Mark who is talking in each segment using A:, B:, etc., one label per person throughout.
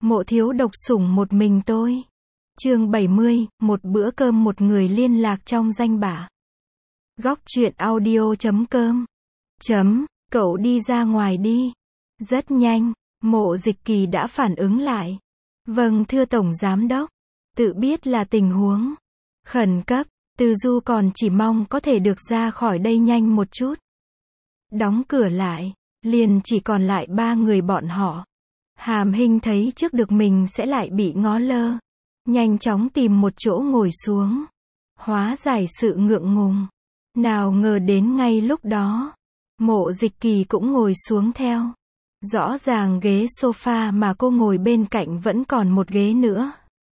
A: Mộ thiếu độc sủng một mình tôi. Chương 70, một bữa cơm một người liên lạc trong danh bạ. Góc truyện audio.com. Cậu đi ra ngoài đi. Rất nhanh, Mộ Dịch Kỳ đã phản ứng lại. Vâng thưa Tổng Giám Đốc. Tự biết là tình huống khẩn cấp, Từ Du còn chỉ mong có thể được ra khỏi đây nhanh một chút. Đóng cửa lại, liền chỉ còn lại 3 người bọn họ. Hàm Hinh thấy trước được mình sẽ lại bị ngó lơ, nhanh chóng tìm một chỗ ngồi xuống, hóa giải sự ngượng ngùng. Nào ngờ đến ngay lúc đó, Mộ Dịch Kỳ cũng ngồi xuống theo. Rõ ràng ghế sofa mà cô ngồi bên cạnh vẫn còn một ghế nữa.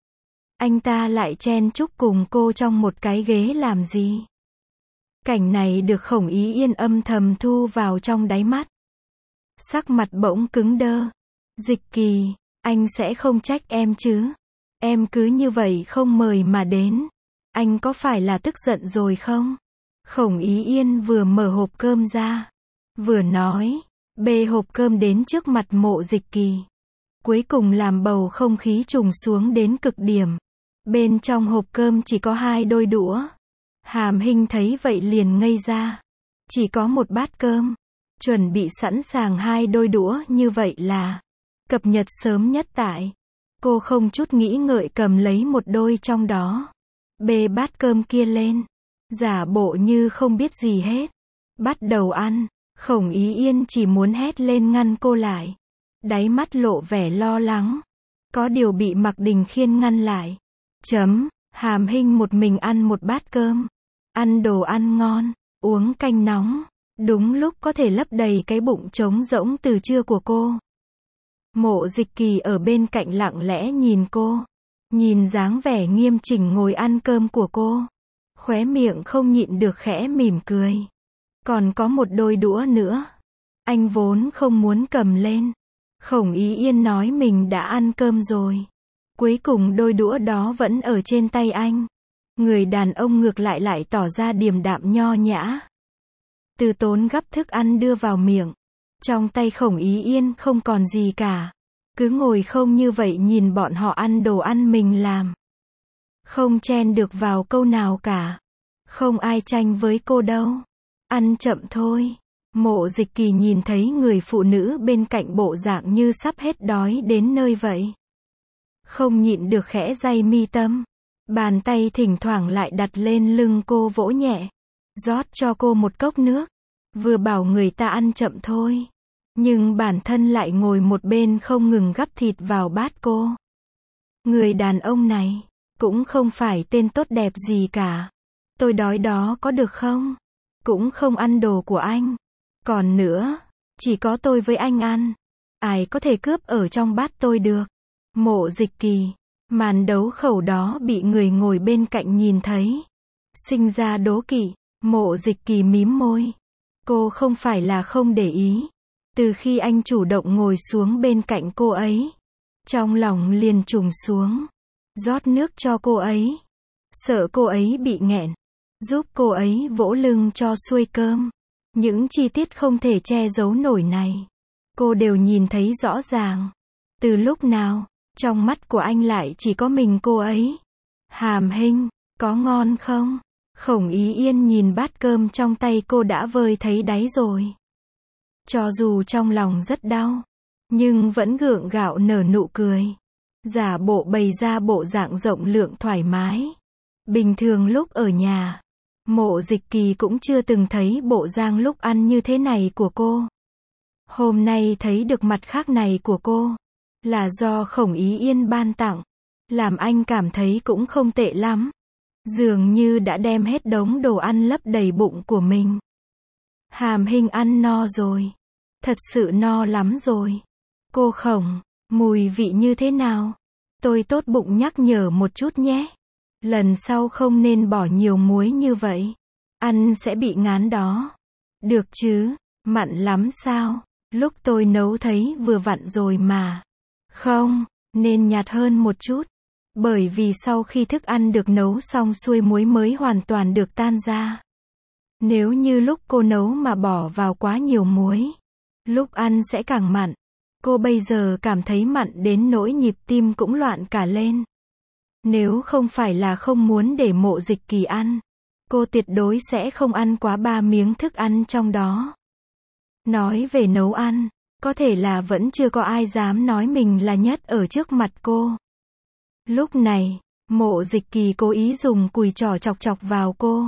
A: Anh ta lại chen chúc cùng cô trong một cái ghế làm gì? Cảnh này được Khổng Ý Yên âm thầm thu vào trong đáy mắt. Sắc mặt bỗng cứng đơ. Dịch Kỳ, anh sẽ không trách em chứ? Em cứ như vậy không mời mà đến. Anh có phải là tức giận rồi không? Khổng Ý Yên vừa mở hộp cơm ra, vừa nói, bê hộp cơm đến trước mặt Mộ Dịch Kỳ. Cuối cùng làm bầu không khí trùng xuống đến cực điểm. Bên trong hộp cơm chỉ có 2 đôi đũa. Hàm Hinh thấy vậy liền ngây ra. Chỉ có một bát cơm. Chuẩn bị sẵn sàng 2 đôi đũa như vậy là cập nhật sớm nhất tại. Cô không chút nghĩ ngợi cầm lấy một đôi trong đó. Bê bát cơm kia lên. Giả bộ như không biết gì hết. Bắt đầu ăn. Khổng Ý Yên chỉ muốn hét lên ngăn cô lại. Đáy mắt lộ vẻ lo lắng. Có điều bị Mạc Đình Khiên ngăn lại. Hàm Hinh một mình ăn một bát cơm. Ăn đồ ăn ngon. Uống canh nóng. Đúng lúc có thể lấp đầy cái bụng trống rỗng từ trưa của cô. Mộ Dịch Kỳ ở bên cạnh lặng lẽ nhìn cô. Nhìn dáng vẻ nghiêm chỉnh ngồi ăn cơm của cô. Khóe miệng không nhịn được khẽ mỉm cười. Còn có một đôi đũa nữa. Anh vốn không muốn cầm lên. Khổng Ý Yên nói mình đã ăn cơm rồi. Cuối cùng đôi đũa đó vẫn ở trên tay anh. Người đàn ông ngược lại tỏ ra điềm đạm nho nhã. Từ Tốn gắp thức ăn đưa vào miệng. Trong tay Khổng Ý Yên không còn gì cả. Cứ ngồi không như vậy nhìn bọn họ ăn đồ ăn mình làm. Không chen được vào câu nào cả. Không ai tranh với cô đâu. Ăn chậm thôi. Mộ Dịch Kỳ nhìn thấy người phụ nữ bên cạnh bộ dạng như sắp hết đói đến nơi vậy. Không nhịn được khẽ day mi tâm. Bàn tay thỉnh thoảng lại đặt lên lưng cô vỗ nhẹ. Rót cho cô một cốc nước. Vừa bảo người ta ăn chậm thôi. Nhưng bản thân lại ngồi một bên không ngừng gắp thịt vào bát cô. Người đàn ông này cũng không phải tên tốt đẹp gì cả. Tôi đói đó có được không? Cũng không ăn đồ của anh. Còn nữa, chỉ có tôi với anh ăn. Ai có thể cướp ở trong bát tôi được? Mộ Dịch Kỳ. Màn đấu khẩu đó bị người ngồi bên cạnh nhìn thấy. Sinh ra đố kỵ. Mộ Dịch Kỳ mím môi. Cô không phải là không để ý. Từ khi anh chủ động ngồi xuống bên cạnh cô ấy, trong lòng liền trùng xuống. Rót nước cho cô ấy. Sợ cô ấy bị nghẹn. Giúp cô ấy vỗ lưng cho xuôi cơm. Những chi tiết không thể che giấu nổi này, cô đều nhìn thấy rõ ràng. Từ lúc nào, trong mắt của anh lại chỉ có mình cô ấy. Hàm Hinh, có ngon không? Khổng Ý Yên nhìn bát cơm trong tay cô đã vơi thấy đáy rồi. Cho dù trong lòng rất đau, nhưng vẫn gượng gạo nở nụ cười. Giả bộ bày ra bộ dạng rộng lượng thoải mái. Bình thường lúc ở nhà, Mộ Dịch Kỳ cũng chưa từng thấy bộ dạng lúc ăn như thế này của cô. Hôm nay thấy được mặt khác này của cô, là do Khổng Ý Yên ban tặng, làm anh cảm thấy cũng không tệ lắm. Dường như đã đem hết đống đồ ăn lấp đầy bụng của mình. Hàm Hinh ăn no rồi. Thật sự no lắm rồi. Cô Khổng, mùi vị như thế nào? Tôi tốt bụng nhắc nhở một chút nhé. Lần sau không nên bỏ nhiều muối như vậy. Ăn sẽ bị ngán đó. Được chứ, mặn lắm sao? Lúc tôi nấu thấy vừa vặn rồi mà. Không, nên nhạt hơn một chút. Bởi vì sau khi thức ăn được nấu xong xuôi muối mới hoàn toàn được tan ra. Nếu như lúc cô nấu mà bỏ vào quá nhiều muối, lúc ăn sẽ càng mặn. Cô bây giờ cảm thấy mặn đến nỗi nhịp tim cũng loạn cả lên. Nếu không phải là không muốn để Mộ Dịch Kỳ ăn, cô tuyệt đối sẽ không ăn quá 3 miếng thức ăn trong đó. Nói về nấu ăn, có thể là vẫn chưa có ai dám nói mình là nhất ở trước mặt cô. Lúc này, Mộ Dịch Kỳ cố ý dùng cùi trỏ chọc chọc vào cô.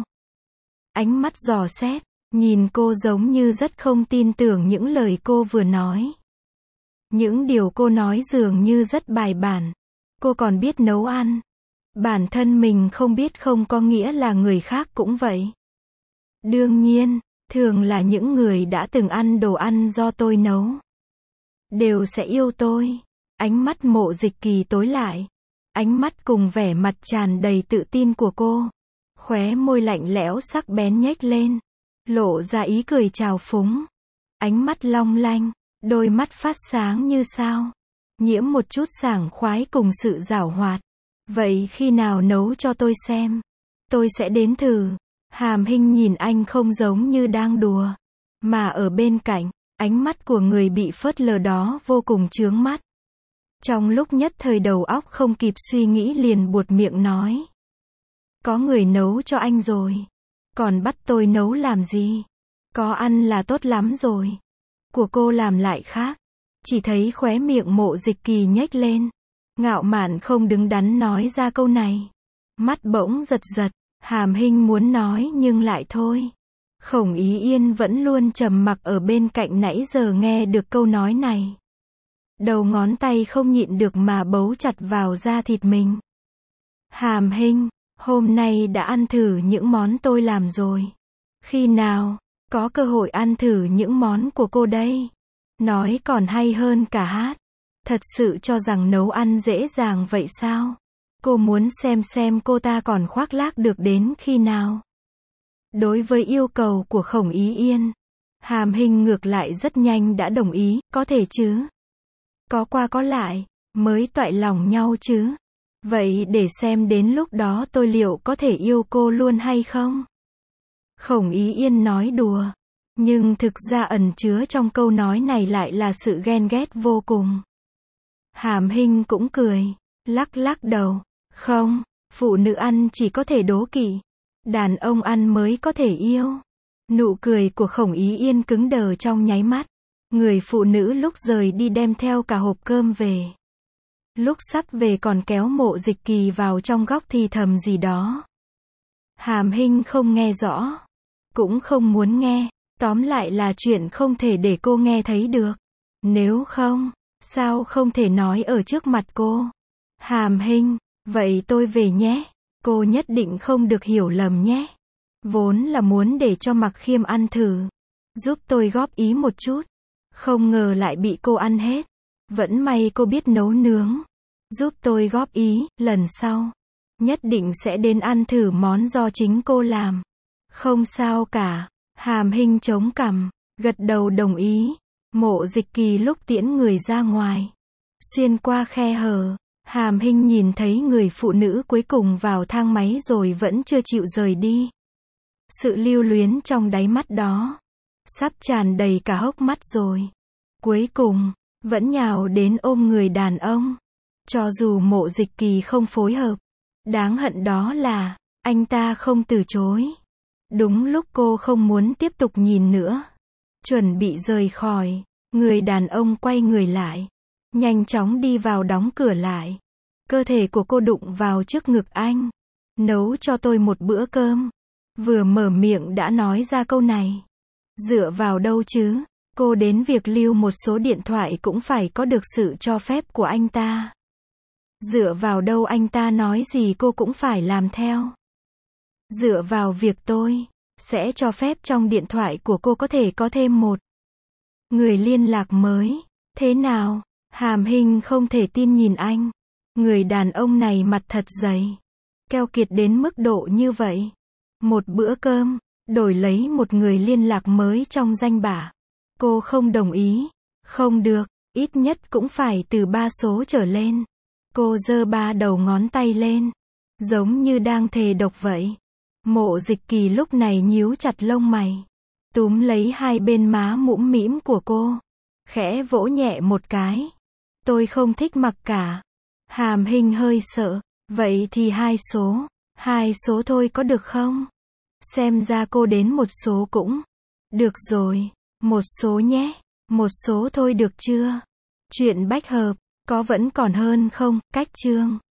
A: Ánh mắt dò xét, nhìn cô giống như rất không tin tưởng những lời cô vừa nói. Những điều cô nói dường như rất bài bản. Cô còn biết nấu ăn. Bản thân mình không biết không có nghĩa là người khác cũng vậy. Đương nhiên, thường là những người đã từng ăn đồ ăn do tôi nấu đều sẽ yêu tôi. Ánh mắt Mộ Dịch Kỳ tối lại. Ánh mắt cùng vẻ mặt tràn đầy tự tin của cô. Khóe môi lạnh lẽo sắc bén nhếch lên. Lộ ra ý cười trào phúng. Ánh mắt long lanh, đôi mắt phát sáng như sao. Nhiễm một chút sảng khoái cùng sự giảo hoạt. Vậy khi nào nấu cho tôi xem? Tôi sẽ đến thử. Hàm Hinh nhìn anh không giống như đang đùa. Mà ở bên cạnh, ánh mắt của người bị phớt lờ đó vô cùng chướng mắt. Trong lúc nhất thời đầu óc không kịp suy nghĩ liền buột miệng nói. Có người nấu cho anh rồi. Còn bắt tôi nấu làm gì? Có ăn là tốt lắm rồi. Của cô làm lại khác. Chỉ thấy khóe miệng Mộ Dịch Kỳ nhếch lên. Ngạo mạn không đứng đắn nói ra câu này. Mắt bỗng giật giật. Hàm Hinh muốn nói nhưng lại thôi. Khổng Ý Yên vẫn luôn trầm mặc ở bên cạnh nãy giờ nghe được câu nói này. Đầu ngón tay không nhịn được mà bấu chặt vào da thịt mình. Hàm Hinh, hôm nay đã ăn thử những món tôi làm rồi. Khi nào có cơ hội ăn thử những món của cô đây? Nói còn hay hơn cả hát. Thật sự cho rằng nấu ăn dễ dàng vậy sao? Cô muốn xem cô ta còn khoác lác được đến khi nào. Đối với yêu cầu của Khổng Ý Yên, Hàm Hinh ngược lại rất nhanh đã đồng ý, có thể chứ. Có qua có lại, mới toại lòng nhau chứ. Vậy để xem đến lúc đó tôi liệu có thể yêu cô luôn hay không? Khổng Ý Yên nói đùa, nhưng thực ra ẩn chứa trong câu nói này lại là sự ghen ghét vô cùng. Hàm Hinh cũng cười, lắc lắc đầu. Không, phụ nữ ăn chỉ có thể đố kỵ. Đàn ông ăn mới có thể yêu. Nụ cười của Khổng Ý Yên cứng đờ trong nháy mắt. Người phụ nữ lúc rời đi đem theo cả hộp cơm về. Lúc sắp về còn kéo Mộ Dịch Kỳ vào trong góc thì thầm gì đó. Hàm Hinh không nghe rõ. Cũng không muốn nghe. Tóm lại là chuyện không thể để cô nghe thấy được. Nếu không, sao không thể nói ở trước mặt cô? Hàm Hinh, vậy tôi về nhé. Cô nhất định không được hiểu lầm nhé. Vốn là muốn để cho Mặc Khiêm ăn thử. Giúp tôi góp ý một chút. Không ngờ lại bị cô ăn hết. Vẫn may cô biết nấu nướng. Giúp tôi góp ý, lần sau nhất định sẽ đến ăn thử món do chính cô làm. Không sao cả. Hàm Hinh chống cằm, gật đầu đồng ý. Mộ Dịch Kỳ lúc tiễn người ra ngoài, xuyên qua khe hở, Hàm Hinh nhìn thấy người phụ nữ cuối cùng vào thang máy rồi vẫn chưa chịu rời đi. Sự lưu luyến trong đáy mắt đó sắp tràn đầy cả hốc mắt rồi. Cuối cùng vẫn nhào đến ôm người đàn ông. Cho dù Mộ Dịch Kỳ không phối hợp, đáng hận đó là anh ta không từ chối. Đúng lúc cô không muốn tiếp tục nhìn nữa, chuẩn bị rời khỏi, người đàn ông quay người lại, nhanh chóng đi vào đóng cửa lại. Cơ thể của cô đụng vào trước ngực anh. Nấu cho tôi một bữa cơm. Vừa mở miệng đã nói ra câu này. Dựa vào đâu chứ? Cô đến việc lưu một số điện thoại cũng phải có được sự cho phép của anh ta. Dựa vào đâu anh ta nói gì cô cũng phải làm theo. Dựa vào việc tôi sẽ cho phép trong điện thoại của cô có thể có thêm một người liên lạc mới. Thế nào? Hàm Hinh không thể tin nhìn anh. Người đàn ông này mặt thật dày, keo kiệt đến mức độ như vậy. Một bữa cơm, đổi lấy một người liên lạc mới trong danh bạ. Cô không đồng ý. Không được, ít nhất cũng phải từ 3 số trở lên. Cô giơ 3 đầu ngón tay lên, giống như đang thề độc vậy. Mộ Dịch Kỳ lúc này nhíu chặt lông mày, túm lấy hai bên má mũm mĩm của cô. Khẽ vỗ nhẹ một cái. Tôi không thích mặc cả. Hàm Hinh hơi sợ. Vậy thì 2 số. 2 số thôi có được không? Xem ra cô đến 1 số cũng. Được rồi. 1 số nhé. 1 số thôi được chưa? Chuyện bách hợp. Có vẫn còn hơn không? Cách chương.